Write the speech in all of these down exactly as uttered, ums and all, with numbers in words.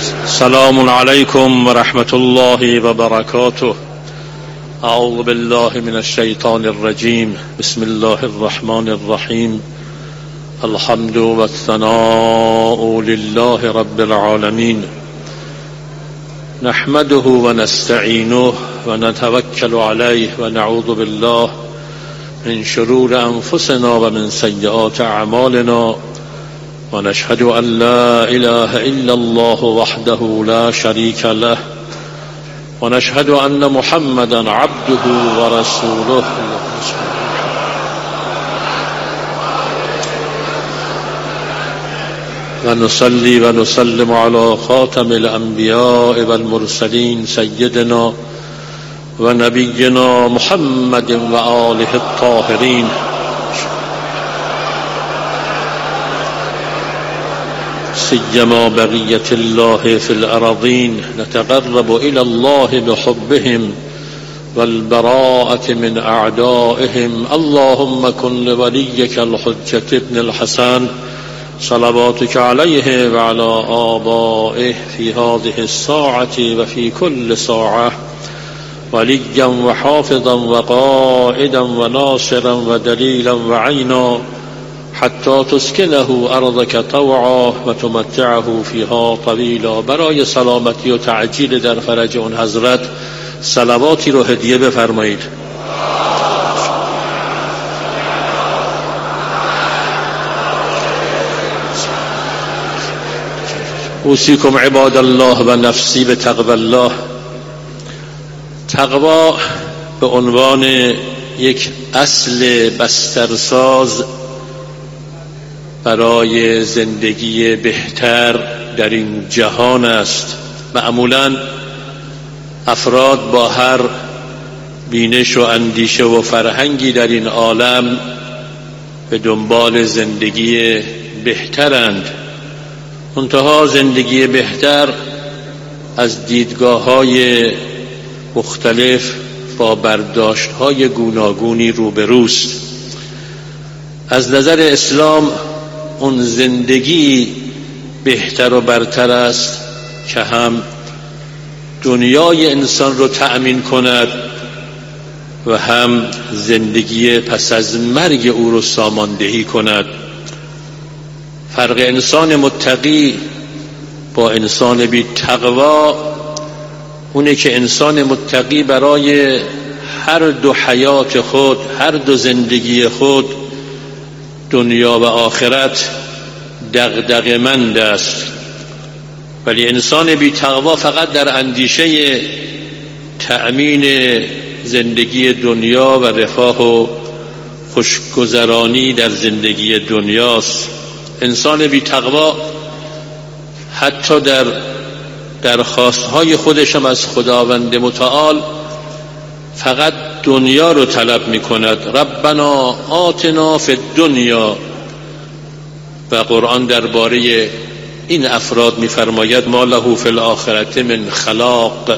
سلام عليكم ورحمة الله وبركاته. أعوذ بالله من الشيطان الرجيم. بسم الله الرحمن الرحيم. الحمد والثناء لله رب العالمين، نحمده ونستعينه ونتوكل عليه ونعوذ بالله من شرور أنفسنا ومن سيئات أعمالنا، ونشهد أن لا إله إلا الله وحده لا شريك له، ونشهد أن محمدا عبده ورسوله. ونصلي ونسلم على خاتم الأنبياء والمرسلين سيدنا ونبينا محمد وآله الطاهرين. سيما بقية الله في الأراضين، نتقرب إلى الله بحبهم والبراءة من أعدائهم. اللهم كن لوليك الحجة ابن الحسن صلواتك عليه وعلى آبائه في هذه الساعة وفي كل ساعة وليا وحافظا وقائدا وناصرا ودليلا وعينا، حتى تسكنه أرضك طوعا وتمتعه فيها طویلا. برای سلامتی و تعجیل در فرج اون حضرت صلواتی رو هدیه بفرمایید. اوصیکم عباد الله و نفسی به تقوی الله. تقوا به عنوان یک اصل بسترساز برای زندگی بهتر در این جهان است. معمولاً افراد با هر بینش و اندیشه و فرهنگی در این عالم به دنبال زندگی بهترند، منتها زندگی بهتر از دیدگاه‌های مختلف با برداشت‌های گوناگونی روبروست. از نظر اسلام اون زندگی بهتر و برتر است که هم دنیای انسان رو تأمین کند و هم زندگی پس از مرگ او رو ساماندهی کند. فرق انسان متقی با انسان بی تقوا اونه که انسان متقی برای هر دو حیات خود، هر دو زندگی خود، دنیا و آخرت دغدغه‌مند است، ولی انسان بی تقوا فقط در اندیشه تأمین زندگی دنیا و رفاه و خوشگذرانی در زندگی دنیاست. انسان بی تقوا حتی در درخواستهای خودش هم از خداوند متعال فقط دنیا رو طلب می کند. ربنا آتنا فی الدنیا. و قرآن درباره این افراد می فرماید ما له فی الآخرة من خلاق.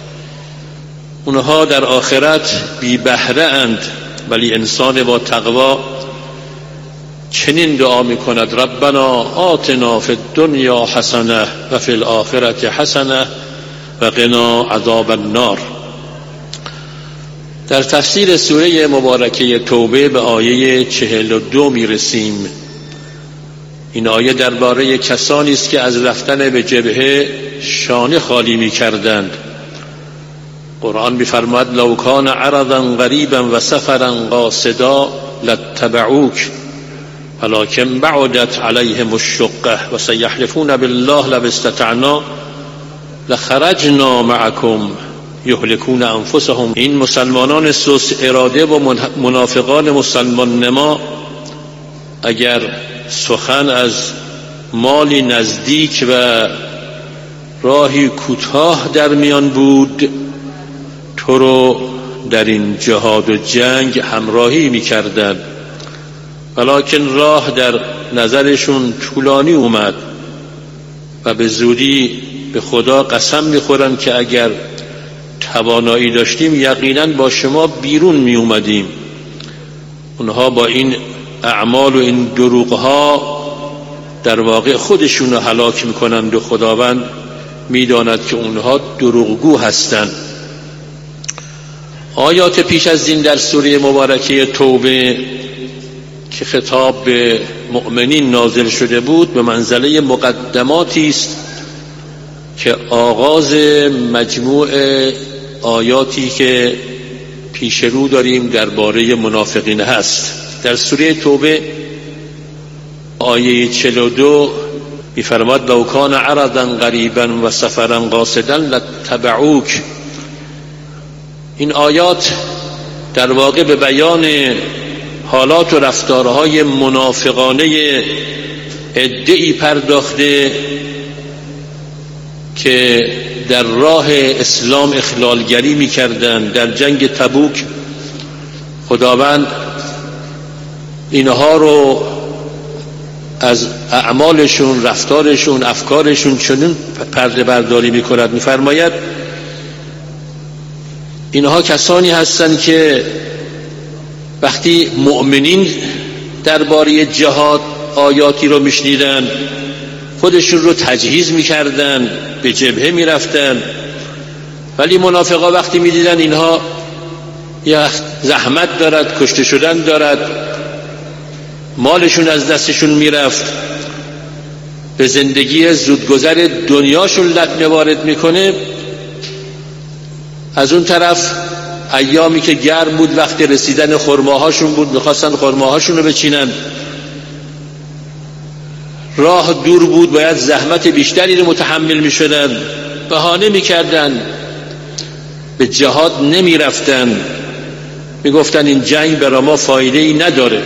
اونها در آخرت بی بهره اند، ولی انسان با تقوا چنین دعا می کند ربنا آتنا فی الدنیا حسنه و فی الآخرة حسنه و قنا عذاب النار. در تفسیر سوره مبارکه توبه به آیه چهل و دو می رسیم. این آیه درباره کسانی است که از رفتن به جبهه شانه خالی می کردند. قرآن می فرماید لو کان عرضا قریبا و سفرا قاصدا لاتبعوک ولكن بعدت عليهم الشقة و سيحلفون بالله لو استطعنا لخرجنا معكم یهلكون انفسهم. این مسلمانان سوس اراده و منافقان مسلمان نما اگر سخن از مالی نزدیک و راهی کوتاه در میان بود، تو رو در این جهاد و جنگ همراهی می‌کردند، ولکن راه در نظرشون طولانی اومد و به زودی به خدا قسم می‌خورن که اگر توانایی داشتیم یقینا با شما بیرون می اومدیم. اونها با این اعمال و این دروغ ها در واقع خودشون رو هلاک میکنند و خداوند می‌داند که اونها دروغگو هستند. آیات پیش از این در سوره مبارکه توبه که خطاب به مؤمنین نازل شده بود به منزله مقدماتی است که آغاز مجموع آیاتی که پیش رو داریم درباره منافقین هست. در سوره توبه آیه چهل و دو می‌فرماد لو کان عرضا قریبا و سفرا قاصدا لاتبعوک. این آیات در واقع به بیان حالات و رفتارهای منافقانه عده‌ای پرداخته که در راه اسلام اخلالگری می‌کردند. در جنگ تبوک خداوند اینها رو از اعمالشون، رفتارشون، افکارشون چنین پرده برداری می‌کند. می‌فرماید اینها کسانی هستند که وقتی مؤمنین درباره جهاد آیاتی رو میشنیدن خودشون رو تجهیز میکردن، به جبهه میرفتن، ولی منافقا وقتی میدیدن اینها یا زحمت دارد، کشته شدن دارد، مالشون از دستشون میرفت، به زندگی زودگذر دنیاشون لطمه وارد میکنه، از اون طرف ایامی که گرم بود وقتی رسیدن خرماهاشون بود میخواستن خرماهاشون رو بچینن، راه دور بود باید زحمت بیشتری رو متحمل میشدن، بهانه میکردن، به جهاد نمیرفتن، میگفتن این جنگ برای ما فایده‌ای نداره.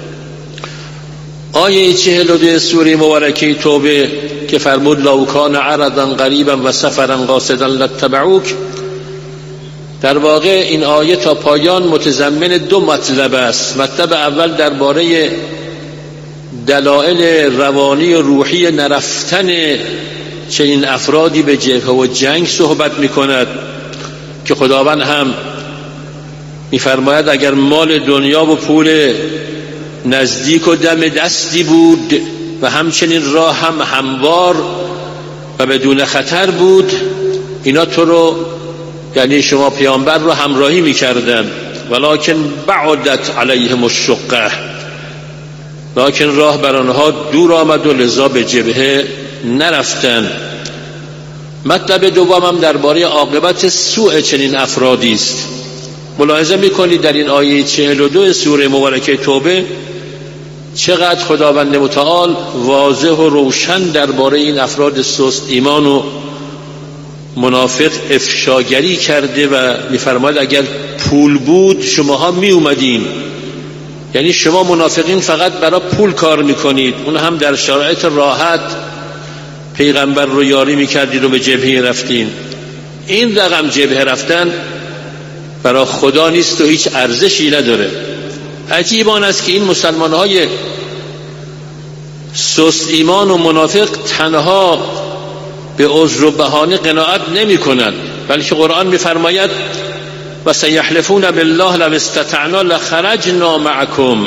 آیه چهل و دو سوره مبارکه توبه که فرمود لو کان عرضا قریبا و سفرا قاصدا لاتبعوک، در واقع این آیه تا پایان متضمن دو مطلب است. مطلب اول درباره دلایل روانی و روحی نرفتن چنین افرادی به جبهه و جنگ صحبت می‌کند که خداوند هم می‌فرماید اگر مال دنیا و پول نزدیک و دم دستی بود و همچنین راه هم هموار و بدون خطر بود، اینا تو رو، یعنی شما پیامبر رو همراهی می‌کردن، ولکن بعدت علیهم الشقه، لکن راه بر آنها دور آمد و لذا به جبهه نرفتن. مطلب دوم هم درباره عاقبت سوء چنین افرادی است. ملاحظه می‌کنید در این آیه چهل و دو سوره مبارکه توبه چقدر خداوند متعال واضح و روشن درباره این افراد سست ایمان و منافق افشاگری کرده و می‌فرماید اگر پول بود شماها می اومدین، یعنی شما منافقین فقط برای پول کار میکنید، اون هم در شرایط راحت پیغمبر رو یاری میکردید و به جبهه رفتین. این رقم جبهه رفتن برای خدا نیست و هیچ ارزشی نداره. عجیب آن است که این مسلمان‌های سست ایمان و منافق تنها به عذر و بهانه قناعت نمی کنند، بلکه قرآن می‌فرماید و سیحلفون بالله لو استطعنا لخرجنا معکم.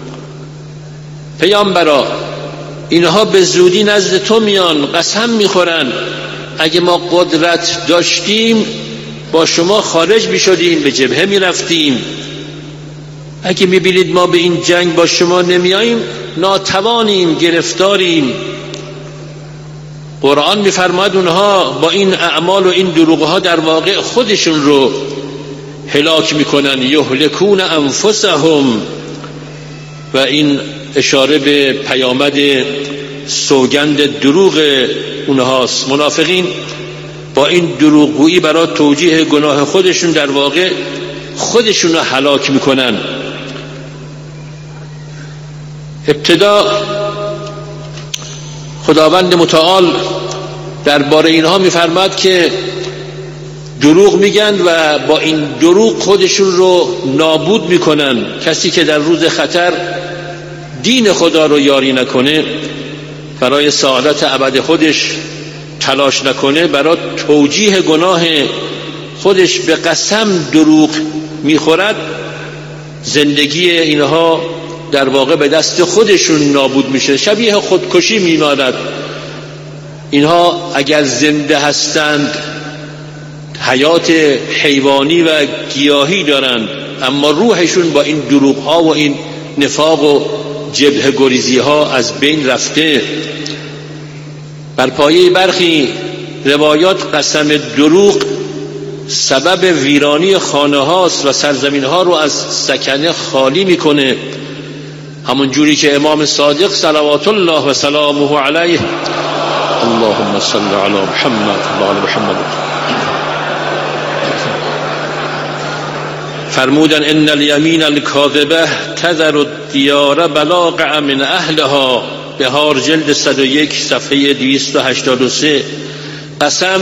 پیامبرا اینها به زودی نزد تو میان، قسم میخورن اگه ما قدرت داشتیم با شما خارج میشدیم، به جبهه میرفتیم. اگه میبینید ما به این جنگ با شما نمیاییم ناتوانیم، گرفتاریم. قرآن میفرماید اونها با این اعمال و این دروغها در واقع خودشون رو هلاک میکنن، یهلکون انفسهم، و این اشاره به پیامد سوگند دروغ اونهاست. منافقین با این دروغگویی برای توجیه گناه خودشون در واقع خودشون رو هلاک میکنن. ابتدا خداوند متعال درباره اینها میفرماد که دروغ میگن و با این دروغ خودشون رو نابود میکنن. کسی که در روز خطر دین خدا رو یاری نکنه، برای سعادت ابد خودش تلاش نکنه، برای توجیه گناه خودش به قسم دروغ میخورد، زندگی اینها در واقع به دست خودشون نابود میشه، شبیه خودکشی میماند. اینها اگر زنده هستند حیات حیوانی و گیاهی دارند، اما روحشون با این دروغ ها و این نفاق و جبهه گریزی ها از بین رفته. بر پایه برخی روایات قسم دروغ سبب ویرانی خانه هاست و سرزمین ها رو از سکنه خالی میکنه، همون جوری که امام صادق صلوات الله و سلامه علیه اللهم صل علی محمد و آل محمد فرمودن ان الیمین الکاذبه تذر الدیار بلاغ من اهلها، بهار جلد صد و یک صفحه دویست و هشتاد و سه. قسم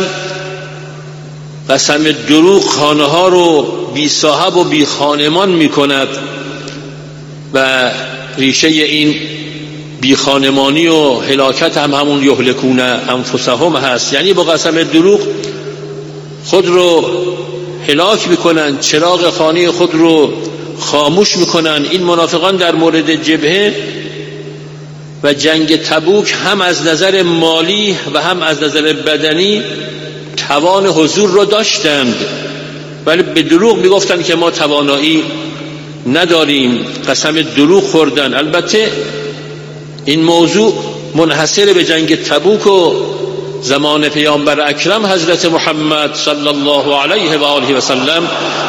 قسم دروغ خانه ها رو بی صاحب و بی خانمان می کند و ریشه این بی خانمانی و هلاکت هم همون یهلکون انفسهم هست، یعنی با قسم دروغ خود رو هلاک میکنن، چراغ خانه خود رو خاموش میکنن. این منافقان در مورد جبهه و جنگ تبوک هم از نظر مالی و هم از نظر بدنی توان حضور رو داشتند، ولی به دروغ میگفتند که ما توانایی نداریم، قسم دروغ خوردن. البته این موضوع منحصر به جنگ تبوک و زمان پیامبر اکرم حضرت محمد صلی الله علیه و آله و سلم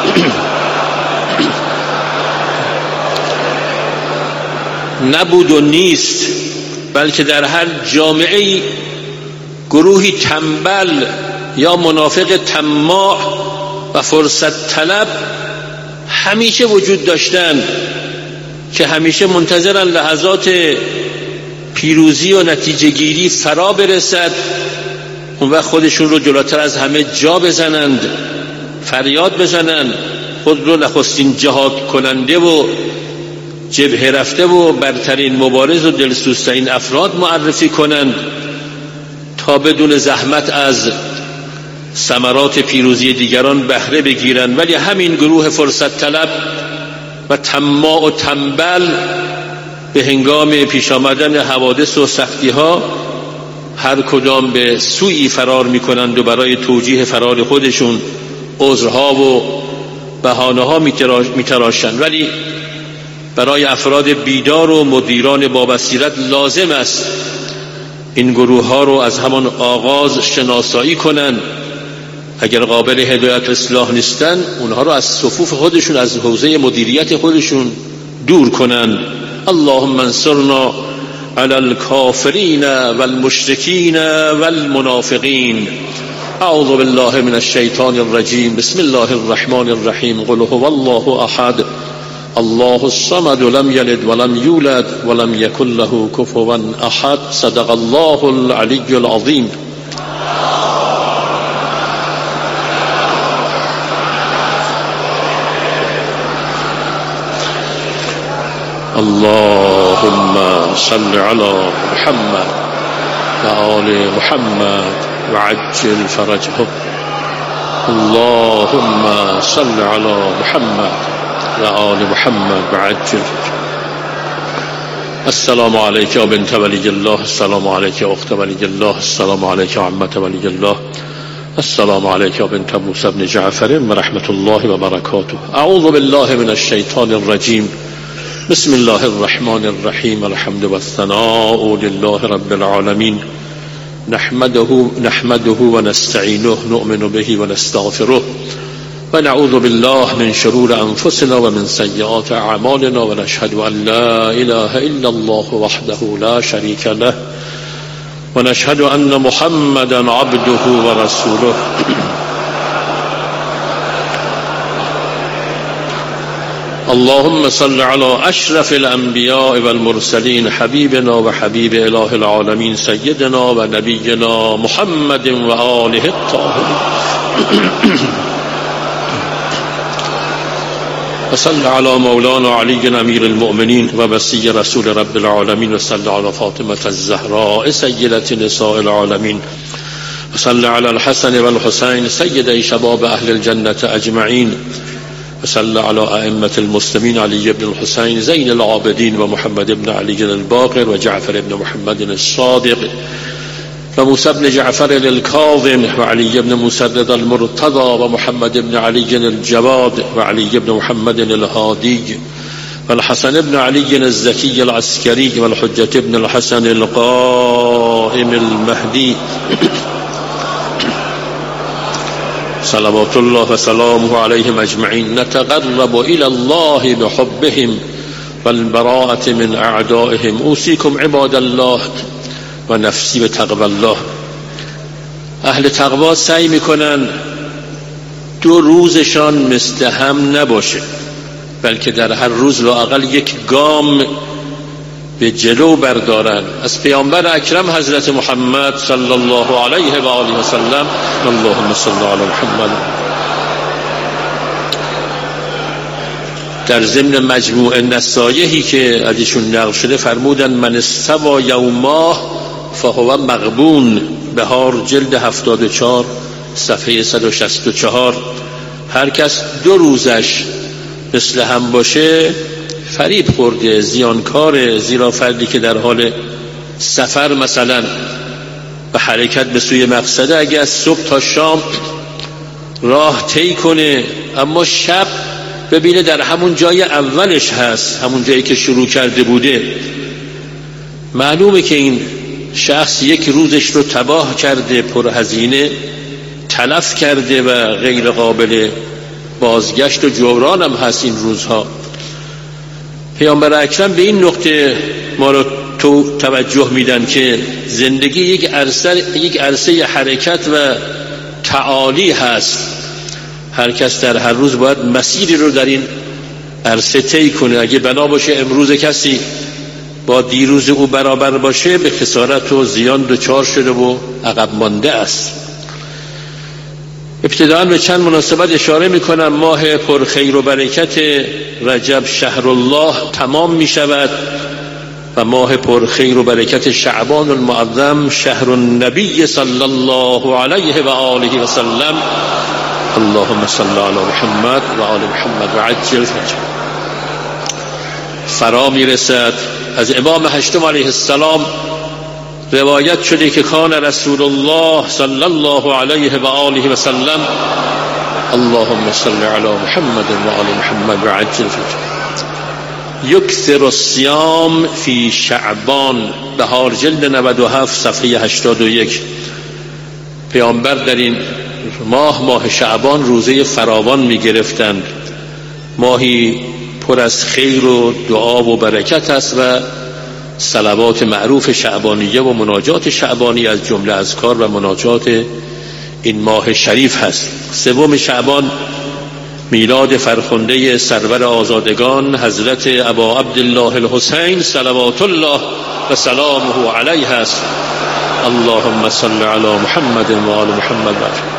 نبود و نیست، بلکه در هر جامعه گروهی تنبل یا منافق طماع و فرصت طلب همیشه وجود داشتند که همیشه منتظرن لحظات پیروزی و نتیجه گیری فرا برسد، اون وقت خودشون رو جلوتر از همه جا بزنند، فریاد بزنند، خود رو نخستین جهاد کننده و جبهه رفته و برترین مبارز و دلسوزترین افراد معرفی کنند تا بدون زحمت از ثمرات پیروزی دیگران بهره بگیرند. ولی همین گروه فرصت طلب و طماع و تنبل به هنگام پیش آمدن حوادث و سختی ها هر کدام به سوی فرار می کنند و برای توجیه فرار خودشون عذرها و بهانه ها می تراشند. ولی برای افراد بیدار و مدیران با بصیرت لازم است این گروه ها رو از همان آغاز شناسایی کنند. اگر قابل هدایت اصلاح نیستن، اونها رو از صفوف خودشون، از حوزه مدیریت خودشون دور کنند. اللهم انصرنا علی الکافرین والمشرکین والمنافقین. اعوذ بالله من الشیطان الرجیم. بسم الله الرحمن الرحیم. قل هو الله احد الله الصمد لم یلد ولم یولد ولم یکن له کفوا احد. صدق الله العلی العظیم. اللهم صل على محمد و آل محمد و عجل فرجهم. اللهم صل على محمد و آل محمد و عجل فرجهم. السلام عليك يا بنت ولي الله، السلام عليك يا أخت ولي الله، السلام عليك يا عمة ولي الله، السلام عليك يا بنت موسى بن جعفر ورحمة الله وبركاته. أعوذ بالله من الشيطان الرجيم. بسم الله الرحمن الرحيم. الحمد والثناء لله رب العالمين. نحمده نحمده ونستعينه، نؤمن به ونستغفره، ونعوذ بالله من شرور أنفسنا ومن سيئات أعمالنا، ونشهد أن لا إله إلا الله وحده لا شريك له، ونشهد أن محمدا عبده ورسوله. اللهم صل على أشرف الأنبياء والمرسلين حبيبنا وحبيب إله العالمين سيدنا ونبينا محمد وآله الطاهرين. وصل على مولانا علي أمير المؤمنين ووصي رسول رب العالمين، وصل على فاطمة الزهراء سيدة نساء العالمين، وصل على الحسن والحسين سيدي شباب أهل الجنة أجمعين، وصل على أئمة المسلمين علي بن الحسين زين العابدين ومحمد بن علي الباقر وجعفر بن محمد الصادق و موسی بن جعفر الكاظم و علی بن مسدد المرتضى و محمد بن علی الجواد و علی بن محمد الهادی و الحسن بن علی الزکی العسکری و الحجة بن الحسن القائم المهدی صلوات الله و سلامه علیهم اجمعین. نتقرب الى الله بحبهم والبراءة من اعدائهم. اوصیکم عباد الله و نفسی به تقوی الله. اهل تقوا سعی میکنن دو روزشان مثل هم نباشه، بلکه در هر روز لااقل یک گام به جلو بردارن. از پیامبر اکرم حضرت محمد صلی الله علیه و آله و سلم، اللهم صل علی محمد، در ضمن مجموع نصایحی که از ایشون نقل شده فرمودن من استوى یوماه فهو مغبون. بهار جلد هفتاد و چهار صفحه صد و شصت و چهار. هر کس دو روزش مثل هم باشه فریب خورده، زیانکاره، زیرا فردی که در حال سفر مثلا به حرکت به سوی مقصده اگه از صبح تا شام راه طی کنه اما شب ببینه در همون جای اولش هست، همون جایی که شروع کرده بوده، معلومه که این شخص یک روزش رو تباه کرده، پرهزینه تلف کرده و غیر قابل بازگشت و جبران هم هست این روزها. پیامبر اکرم به این نقطه ما رو تو توجه میدن که زندگی یک عرصه یک عرصه حرکت و تعالی هست. هر کس در هر روز باید مسیری رو در این عرصه طی کنه. اگه بنا باشه امروز کسی با دیروز او برابر باشه به خسارت و زیان دچار شده و عقب مانده است. ابتداءً به چند مناسبت اشاره میکنم. ماه پرخیر و برکت رجب شهر الله تمام میشود و ماه پرخیر و برکت شعبان المعظم شهر النبی صلی الله علیه و آله و سلم. اللهم صل علی محمد و آل محمد و عجل فرجه. فرا میرسد. از امام هشتم علیه السلام روایت شده که کان رسول الله صلی الله علیه و آله و سلم اللهم صل علی محمد و آل محمد و عجل فرجه یکثر الصیام فی شعبان. بهار جلد نود و هفت صفحه هشتاد و یک. پیامبر در این ماه ماه شعبان روزه فراوان می گرفتند. ماهی پر از خیر و دعا و برکت است و صلوات معروف شعبانیه و مناجات شعبانی از جمله اذکار و مناجات این ماه شریف هست. سوم شعبان میلاد فرخنده سرور آزادگان حضرت ابا عبدالله الحسین صلوات الله و سلامه علیه است. اللهم صل علی محمد و آل محمد.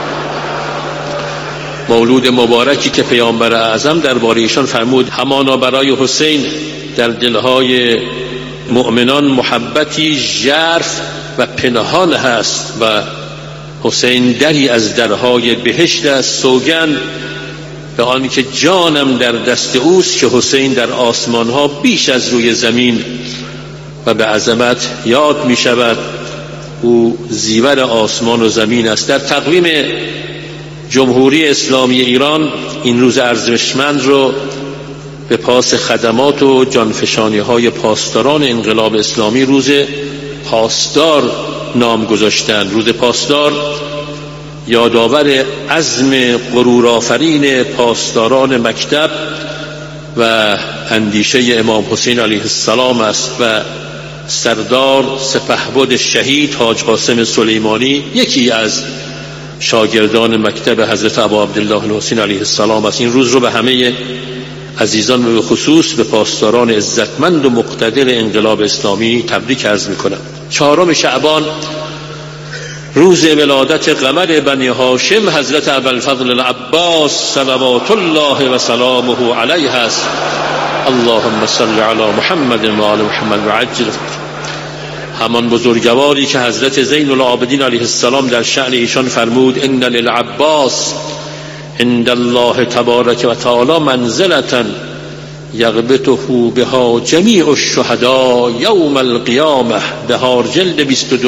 مولود مبارکی که پیامبر اعظم درباره ایشان فرمود همانا برای حسین در دلهای مؤمنان محبتی ژرف و پنهان هست و حسین دری از درهای بهشت است. سوگند به آن که جانم در دست اوست که حسین در آسمان ها بیش از روی زمین و به عظمت یاد می شود. او زیور آسمان و زمین است. در تقویم جمهوری اسلامی ایران این روز ارزشمند رو به پاس خدمات و جانفشانی های پاسداران انقلاب اسلامی روز پاسدار نام گذاشتند. روز پاسدار یادآور عزم غرورآفرین پاسداران مکتب و اندیشه امام حسین علیه السلام است و سردار سپهبد شهید حاج قاسم سلیمانی یکی از شاگردان مکتب حضرت ابا عبدالله الحسین علیه السلام است. این روز رو به همه عزیزان و به خصوص به پاسداران عزتمند و مقتدر انقلاب اسلامی تبریک عرض میکنم. چهارم شعبان روز ولادت قمر بنی هاشم حضرت ابوالفضل العباس صلوات الله و سلامه علیه است. اللهم صل علی محمد و آل محمد و عجل. همان بزرگواری که حضرت زین العابدین علیه السلام در شأن ایشان فرمود ان للعباس عند الله تبارک و تعالی منزلة یغبطه بها جمیع الشهداء یوم القیامه. بهار جلد بیست و دو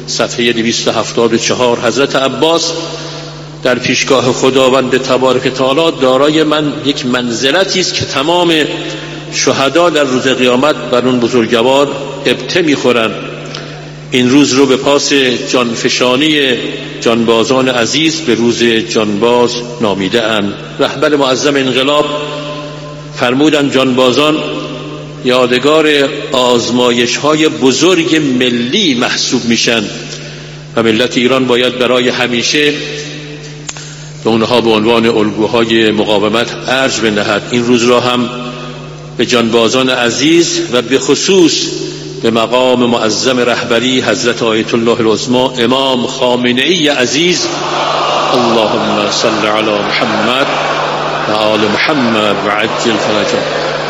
صفحه دویست و هفتاد و چهار. حضرت عباس در پیشگاه خداوند تبارک تعالی دارای من یک منزلتی است که تمام شهدا در روز قیامت بر اون بزرگوار ابته میخورند. این روز رو به پاس جانفشانی جانبازان عزیز به روز جانباز نامیده اند. رهبر معظم انقلاب فرمودند جانبازان یادگار آزمایش های بزرگ ملی محسوب میشن و ملت ایران باید برای همیشه به اونها به عنوان الگوهای مقاومت ارج بنهد. این روز را هم به جانبازان عزیز و به خصوص به مقام معظم رهبری حضرت آیت الله العظمی امام خامنه ای عزیز، اللهم صل علی محمد و آل محمد و عجل فرجهم،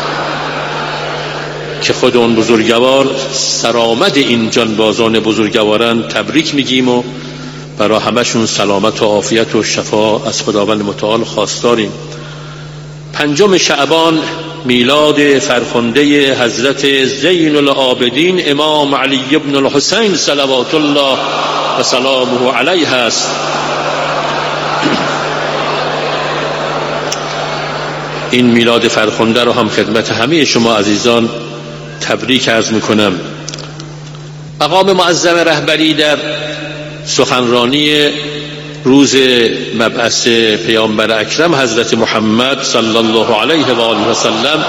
که خود اون بزرگوار سرآمد این جانبازان بزرگواران تبریک میگیم و برای همشون سلامت و عافیت و شفا از خداوند متعال خواستاریم. پنجم شعبان میلاد فرخنده حضرت زین العابدین امام علی ابن الحسین صلوات الله و سلامه علیه است. این میلاد فرخنده رو هم خدمت همه شما عزیزان تبریک عرض میکنم. مقام معظم رهبری در سخنرانی روز مبعث پیامبر اکرم حضرت محمد صلی الله علیه و آله و سلم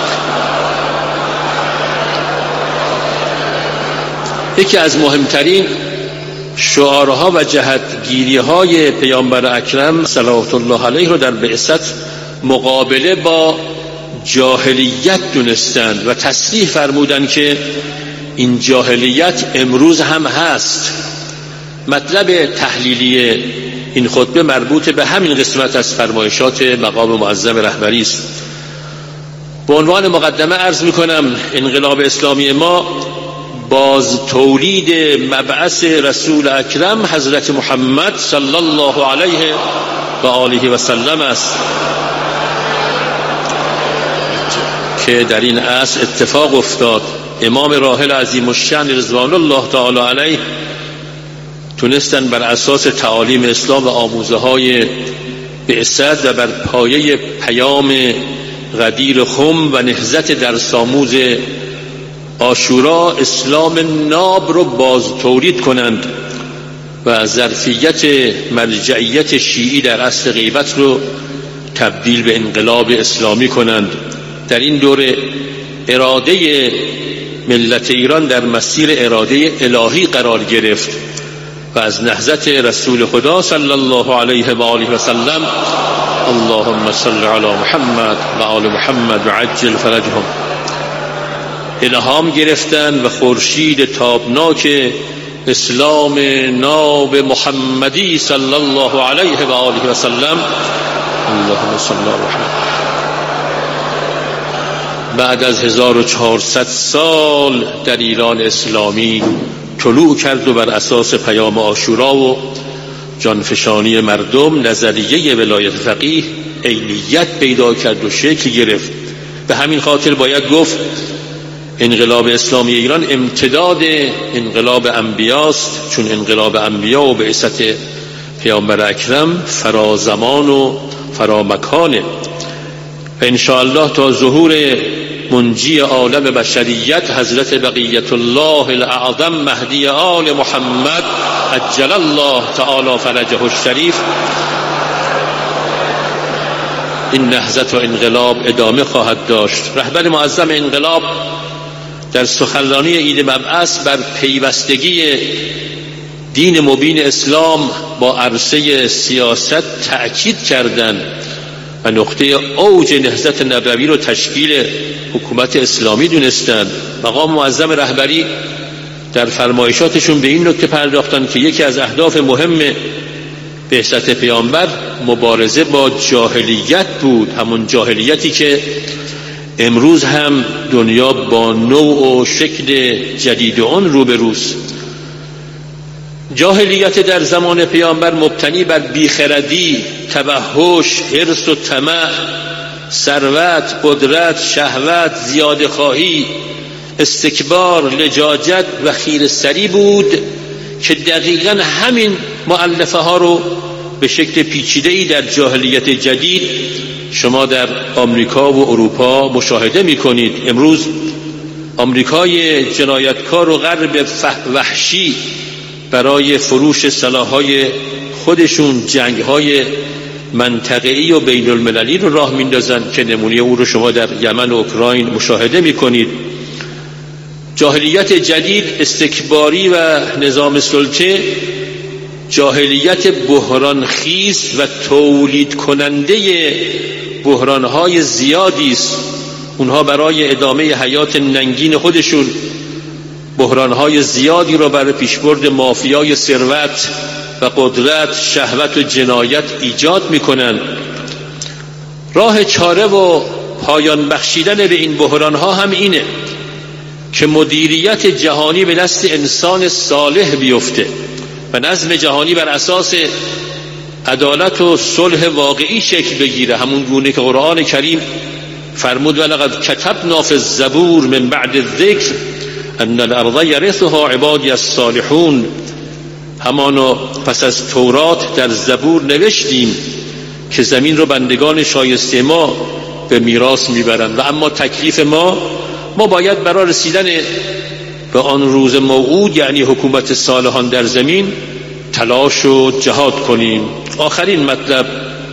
یکی از مهمترین شعارها و جهتگیری‌های پیامبر اکرم صلوات الله علیه رو در بعثت مقابله با جاهلیت دونستند و تصریح فرمودند که این جاهلیت امروز هم هست. مطلب تحلیلی این خطبه مربوط به همین قسمت از فرمایشات مقام معظم رهبری است. به عنوان مقدمه عرض میکنم انقلاب اسلامی ما باز تولید مبعث رسول اکرم حضرت محمد صلی الله علیه و آله و سلم است که در این عصر اتفاق افتاد. امام راحل عظیم الشأن رضوان الله تعالی علیه تونستن بر اساس تعالیم اسلام و آموزه های بعثت و بر پایه پیام غدیر خم و نهضت در ساموز عاشورا اسلام ناب رو باز تولید کنند و ظرفیت مرجعیت شیعی در عصر غیبت رو تبدیل به انقلاب اسلامی کنند. در این دوره اراده ملت ایران در مسیر اراده الهی قرار گرفت و از نهضت رسول خدا صلی الله علیه و آله و سلم اللهم صل علی محمد و آل محمد و عجل فرجهم الهام گرفتند و خورشید تابناک اسلام ناب محمدی صلی الله علیه و آله و سلم اللهم صل علی محمد بعد از هزار و چهارصد سال در ایران اسلامی طلوع کرد و بر اساس پیام عاشورا و جانفشانی مردم نظریه ولایت فقیه عینیت پیدا کرد و شکل گرفت. به همین خاطر باید گفت انقلاب اسلامی ایران امتداد انقلاب انبیاست، چون انقلاب انبیا و بعثت پیامبر اکرم فرازمان و فرامکانه و انشاءالله تا ظهور منجی عالم بشریت حضرت بقیت الله الاعظم مهدی آل محمد عجل الله تعالی فرجه الشریف این نهضت و انقلاب ادامه خواهد داشت. رهبر معظم انقلاب در سخنرانی عید مبعث بر پیوستگی دین مبین اسلام با عرصه سیاست تأکید کردند و نقطه اوج نهضت نبوی رو تشکیل حکومت اسلامی دونستند. مقام معظم رهبری در فرمایشاتشون به این نکته پرداختند که یکی از اهداف مهم بعثت پیامبر مبارزه با جاهلیت بود، همون جاهلیتی که امروز هم دنیا با نوع و شکل جدید آن روبروست. جاهلیت در زمان پیامبر مبتنی بر بیخردی، تبهش، حرص و طمع، ثروت، قدرت، شهوت، زیادخواهی، استکبار، لجاجت و خیره‌سری بود که دقیقاً همین مؤلفه ها رو به شکل پیچیده‌ای در جاهلیت جدید شما در آمریکا و اروپا مشاهده می‌کنید. امروز آمریکای جنایتکار و غرب وحشی برای فروش سلاح‌های خودشون جنگ‌های منطقه‌ای و بین المللی رو راه میندازن که نمونه او رو شما در یمن و اوکراین مشاهده می‌کنید. جاهلیت جدید، استکباری و نظام سلطه جاهلیت بحران خیز و تولید کننده بحران‌های زیادی است. اونها برای ادامه حیات ننگین خودشون بحران‌های زیادی را برای پیشبرد مافیای ثروت و قدرت، شهوت و جنایت ایجاد می‌کنند. راه چاره و پایان بخشیدن به این بحران‌ها هم اینه که مدیریت جهانی به دست انسان صالح بیفته و نظم جهانی بر اساس عدالت و صلح واقعی شکل بگیره، همون گونه که قرآن کریم فرمود ولقد کتبنا فی الزبور من بعد الذکر ان الارض یرثها عبادی الصالحون. همانو پس از تورات در زبور نوشتیم که زمین رو بندگان شایسته ما به میراث میبرند و اما تکلیف ما ما باید برای رسیدن به آن روز موعود، یعنی حکومت صالحان در زمین، تلاش و جهاد کنیم. آخرین مطلب،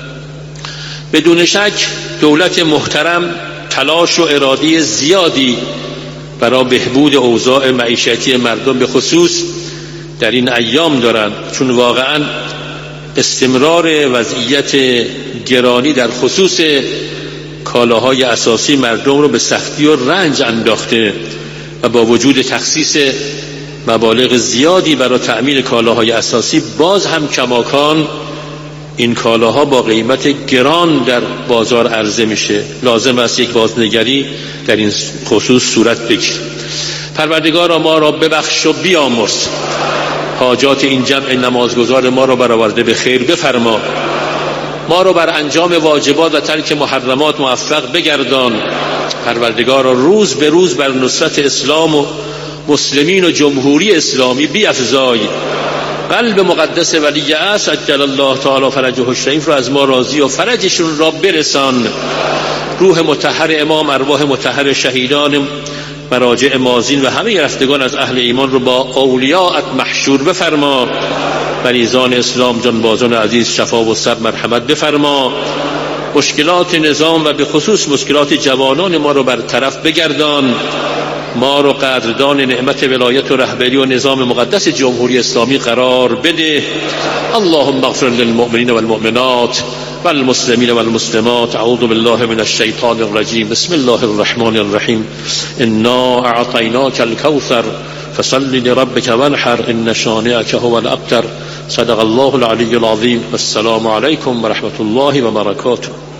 بدون شک دولت محترم تلاش و اراده زیادی برای بهبود اوضاع معیشتی مردم به خصوص در این ایام دارند، چون واقعا استمرار وضعیت گرانی در خصوص کالاهای اساسی مردم رو به سختی و رنج انداخته و با وجود تخصیص مبالغ زیادی برای تأمین کالاهای اساسی باز هم کماکان این کالاها با قیمت گران در بازار عرضه میشه. لازم است یک بازنگری در این خصوص صورت بگیرد. پروردگارا ما را ببخش و بیامرز، حاجات این جمع نمازگزار ما را برآورده به خیر بفرما، ما را بر انجام واجبات و ترک محرمات موفق بگردان. پروردگارا روز به روز بر نصرت اسلام و مسلمین و جمهوری اسلامی بیفزای. قلب مقدس ولی عصر عجل الله تعالی فرجه الشریف را از ما راضی و فرجشون را برسان. روح مطهر امام، ارواح مطهر شهیدان مراجع مازین و همه رفتگان از اهل ایمان رو با اولیاءت محشور بفرما. مریضان اسلام جانبازان عزیز شفا و صبر مرحمت بفرما. مشکلات نظام و به خصوص مشکلات جوانان ما رو برطرف بگردان. ما رو قدردان نعمت ولایت و رهبری و نظام مقدس جمهوری اسلامی قرار بده. اللهم اغفر للمؤمنین والمؤمنات والمسلمین والمسلمات. اعوذ بالله من الشیطان الرجیم. بسم الله الرحمن الرحیم. انا اعطیناک الکوثر فصل لربک وانحر ان شانئک هو الابتر. صدق الله العلی العظیم. والسلام علیکم و رحمت الله و برکاته.